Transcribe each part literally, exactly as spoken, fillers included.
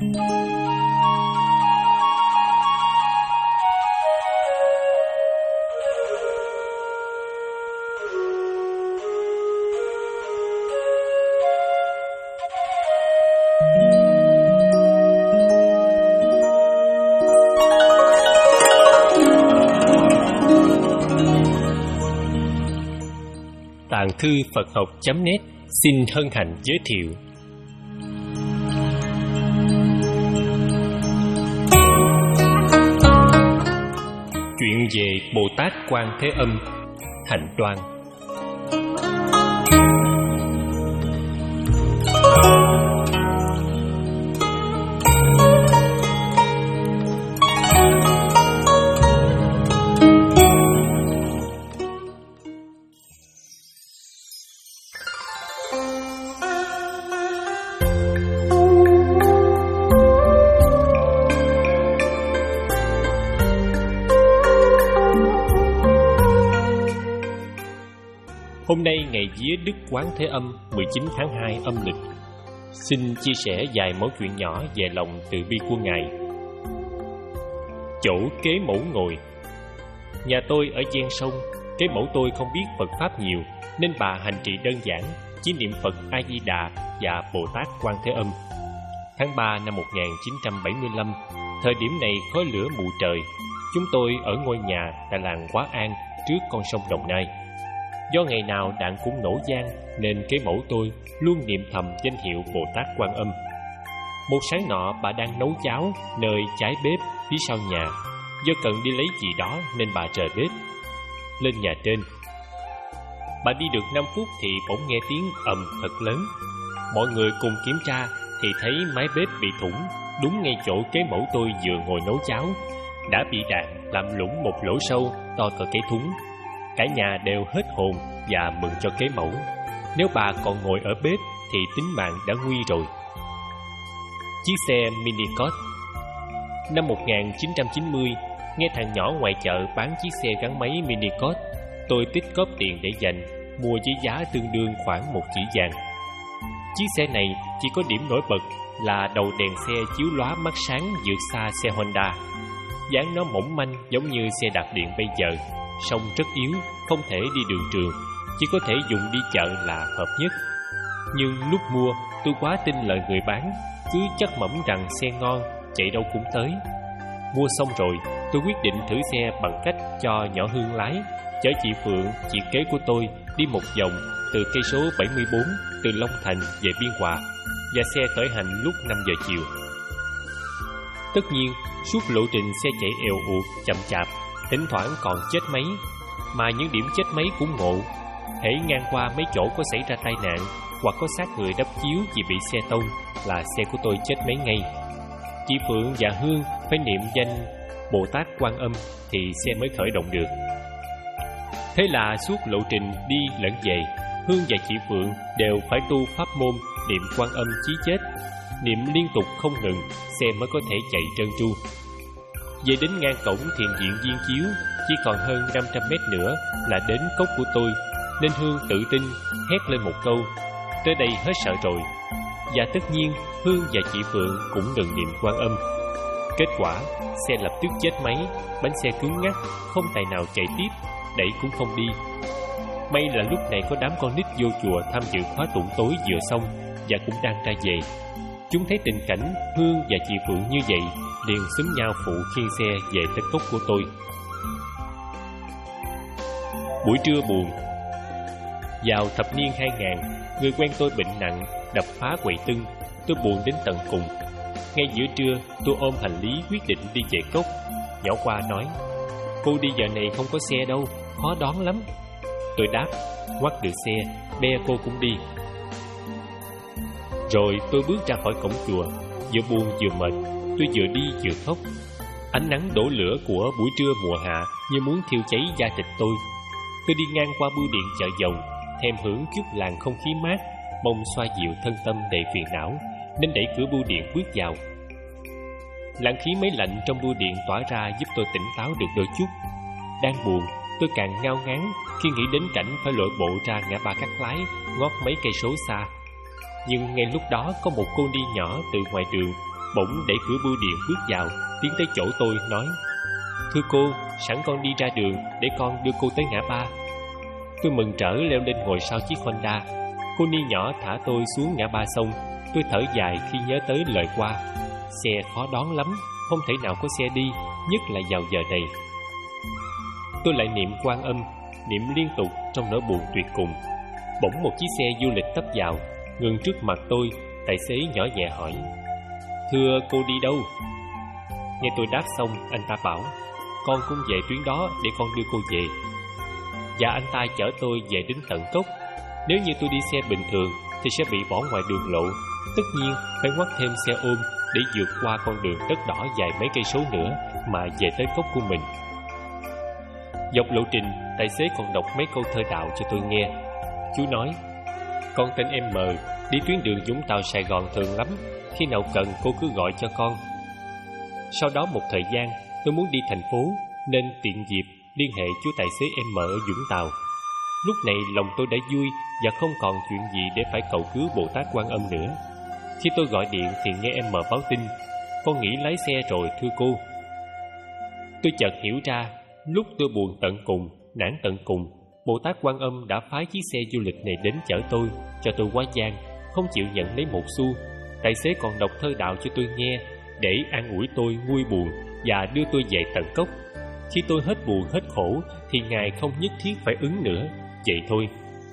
Tạng thư Phật học chấm net xin hân hạnh giới thiệu chuyện về Bồ Tát Quan Thế Âm, Hạnh Đoan. Hôm nay ngày vía Đức Quán Thế Âm mười chín tháng hai âm lịch. Xin chia sẻ vài mẫu chuyện nhỏ về lòng từ bi của Ngài. Chỗ kế mẫu ngồi. Nhà tôi ở ven sông, kế mẫu tôi không biết Phật Pháp nhiều, nên bà hành trì đơn giản, chỉ niệm Phật A-di-đà và Bồ Tát Quan Thế Âm. Tháng ba năm một nghìn chín trăm bảy mươi lăm, thời điểm này khói lửa mù trời. Chúng tôi ở ngôi nhà tại làng Quá An trước con sông Đồng Nai. Do ngày nào đạn cũng nổ vang nên kế mẫu tôi luôn niệm thầm danh hiệu Bồ Tát Quan Âm. Một sáng nọ bà đang nấu cháo nơi trái bếp phía sau nhà. Do cần đi lấy gì đó nên bà rời bếp lên nhà trên. Bà đi được năm phút thì bỗng nghe tiếng ầm thật lớn. Mọi người cùng kiểm tra thì thấy mái bếp bị thủng, đúng ngay chỗ kế mẫu tôi vừa ngồi nấu cháo đã bị đạn làm lủng một lỗ sâu to cỡ cái thúng. Cả nhà đều hết hồn và mừng cho kế mẫu. Nếu bà còn ngồi ở bếp thì tính mạng đã nguy rồi. Chiếc xe Mini Cooper. Năm một nghìn chín trăm chín mươi, nghe thằng nhỏ ngoài chợ bán chiếc xe gắn máy Mini Cooper, tôi tích góp tiền để dành, mua với giá tương đương khoảng một chỉ vàng. Chiếc xe này chỉ có điểm nổi bật là đầu đèn xe chiếu lóa mắt sáng vượt xa xe Honda. Dáng nó mỏng manh giống như xe đạp điện bây giờ, song rất yếu, không thể đi đường trường, chỉ có thể dùng đi chợ là hợp nhất. Nhưng lúc mua, tôi quá tin lời người bán, cứ chắc mẩm rằng xe ngon, chạy đâu cũng tới. Mua xong rồi, tôi quyết định thử xe bằng cách cho nhỏ Hương lái, chở chị Phượng, chị kế của tôi, đi một vòng từ cây số bảy mươi bốn từ Long Thành về Biên Hòa, và xe khởi hành lúc năm giờ chiều. Tất nhiên, suốt lộ trình xe chạy èo uột, chậm chạp, thỉnh thoảng còn chết máy, mà những điểm chết máy cũng ngộ. Hễ ngang qua mấy chỗ có xảy ra tai nạn hoặc có xác người đắp chiếu vì bị xe tông là xe của tôi chết máy ngay. Chị Phượng và Hương phải niệm danh Bồ Tát Quan Âm thì xe mới khởi động được. Thế là suốt lộ trình đi lẫn về, Hương và chị Phượng đều phải tu pháp môn niệm Quan Âm chí chết, niệm liên tục không ngừng, xe mới có thể chạy trơn tru. Về đến ngang cổng thiền viện Viên Chiếu, chỉ còn hơn năm trăm mét nữa là đến cốc của tôi, nên Hương tự tin hét lên một câu: tới đây hết sợ rồi. Và tất nhiên Hương và chị Phượng cũng ngừng niệm Quan Âm. Kết quả xe lập tức chết máy, bánh xe cứng ngắc, không tài nào chạy tiếp, đẩy cũng không đi. May là lúc này có đám con nít vô chùa tham dự khóa tụng tối vừa xong và cũng đang ra về. Chúng thấy tình cảnh Hương và chị Phượng như vậy, liền xúm nhau phụ khiêng xe về tới cốc của tôi. Buổi trưa buồn. Vào thập niên hai nghìn, người quen tôi bệnh nặng, đập phá quầy tưng. Tôi buồn đến tận cùng. Ngay giữa trưa, tôi ôm hành lý quyết định đi về cốc. Nhỏ Qua nói: cô đi giờ này không có xe đâu, khó đón lắm. Tôi đáp: ngoắt được xe, be cô cũng đi. Rồi tôi bước ra khỏi cổng chùa, vừa buồn vừa mệt. Tôi vừa đi vừa khóc. Ánh nắng đổ lửa của buổi trưa mùa hạ như muốn thiêu cháy da thịt tôi. Tôi đi ngang qua bưu điện chợ Dòng, thèm hưởng chút làn không khí mát, mong xoa dịu thân tâm đầy phiền não, nên đẩy cửa bưu điện bước vào. Làn khí máy lạnh trong bưu điện tỏa ra giúp tôi tỉnh táo được đôi chút. Đang buồn, tôi càng ngao ngán khi nghĩ đến cảnh phải lội bộ ra ngã ba Cát Lái, ngót mấy cây số xa. Nhưng ngay lúc đó có một cô đi nhỏ từ ngoài đường bỗng đẩy cửa bưu điện bước vào, tiến tới chỗ tôi nói: "Thưa cô, sẵn con đi ra đường để con đưa cô tới ngã ba." Tôi mừng rỡ leo lên ngồi sau chiếc Honda. Cô Ni nhỏ thả tôi xuống ngã ba xong. Tôi thở dài khi nhớ tới lời qua: xe khó đón lắm, không thể nào có xe đi, nhất là vào giờ này. Tôi lại niệm Quan Âm, niệm liên tục trong nỗi buồn tuyệt cùng. Bỗng một chiếc xe du lịch tấp vào, ngừng trước mặt tôi. Tài xế nhỏ nhẹ hỏi: "Thưa cô đi đâu?" Nghe tôi đáp xong, anh ta bảo: "Con cũng về tuyến đó để con đưa cô về." Và anh ta chở tôi về đến tận Cốc. Nếu như tôi đi xe bình thường thì sẽ bị bỏ ngoài đường lộ, tất nhiên phải ngoắt thêm xe ôm để vượt qua con đường đất đỏ dài mấy cây số nữa mà về tới Cốc của mình. Dọc lộ trình, tài xế còn đọc mấy câu thơ đạo cho tôi nghe. Chú nói: "Con tên em M, đi tuyến đường Vũng Tàu Sài Gòn thường lắm, khi nào cần cô cứ gọi cho con." Sau đó một thời gian, tôi muốn đi thành phố nên tiện dịp liên hệ chú tài xế em M ở Vũng Tàu. Lúc này lòng tôi đã vui và không còn chuyện gì để phải cầu cứu Bồ Tát Quan Âm nữa. Khi tôi gọi điện thì nghe em M báo tin: "Con nghỉ lái xe rồi thưa cô." Tôi chợt hiểu ra, lúc tôi buồn tận cùng, nản tận cùng, Bồ Tát Quan Âm đã phái chiếc xe du lịch này đến chở tôi, cho tôi quá gian, không chịu nhận lấy một xu. Tài xế còn đọc thơ đạo cho tôi nghe để an ủi tôi nguôi buồn và đưa tôi về tận Cốc. Khi tôi hết buồn hết khổ thì Ngài không nhất thiết phải ứng nữa, vậy thôi.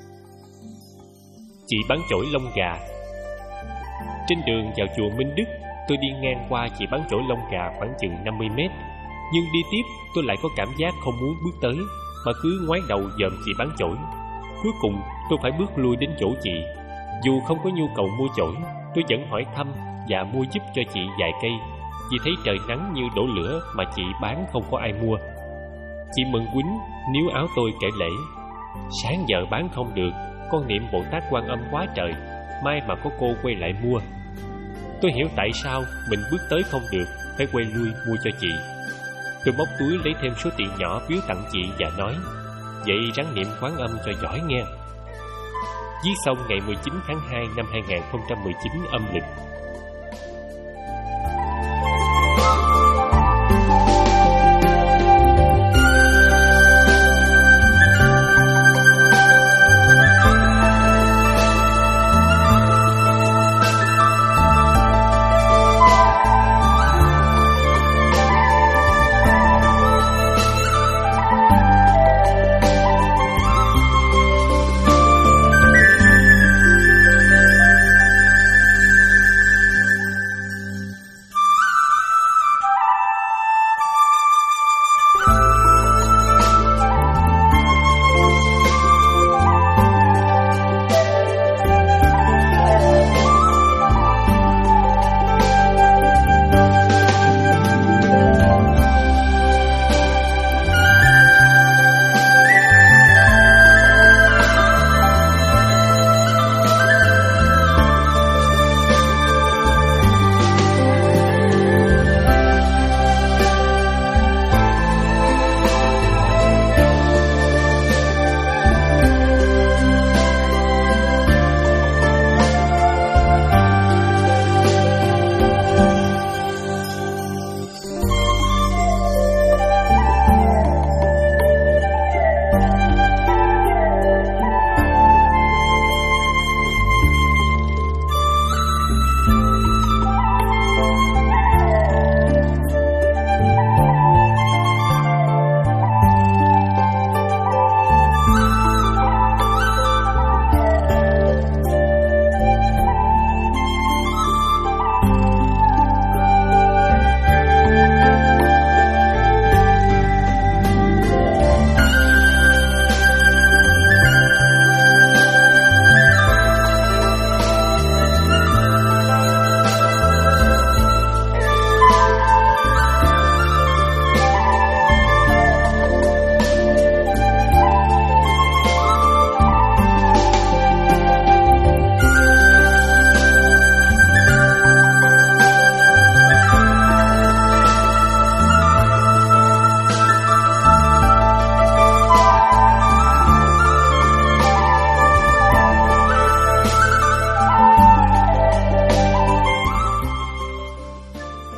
Chị bán chổi lông gà. Trên đường vào chùa Minh Đức, tôi đi ngang qua chị bán chổi lông gà khoảng chừng năm mươi mét. Nhưng đi tiếp tôi lại có cảm giác không muốn bước tới, mà cứ ngoái đầu dòm chị bán chổi. Cuối cùng tôi phải bước lui đến chỗ chị. Dù không có nhu cầu mua chổi, tôi vẫn hỏi thăm và mua giúp cho chị vài cây, vì thấy trời nắng như đổ lửa mà chị bán không có ai mua. Chị mừng quýnh níu áo tôi kể lễ: "Sáng giờ bán không được, con niệm Bồ Tát Quan Âm quá trời, mai mà có cô quay lại mua." Tôi hiểu tại sao mình bước tới không được, phải quay lui mua cho chị. Tôi móc túi lấy thêm số tiền nhỏ biếu tặng chị và nói: "Vậy ráng niệm Quán Âm cho giỏi nghe." Viết xong ngày mười chín tháng hai năm hai nghìn không trăm mười chín âm lịch.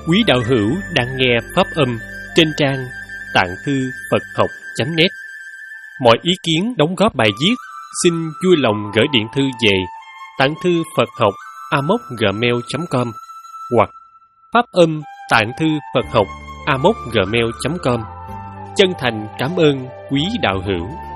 Quý đạo hữu đang nghe pháp âm trên trang tạng thư Phật học chấm net. Mọi ý kiến đóng góp bài viết xin vui lòng gửi điện thư về tạng thư Phật học a móc gmail chấm com hoặc pháp âm tạng thư Phật học a móc gmail chấm com. Chân thành cảm ơn quý đạo hữu.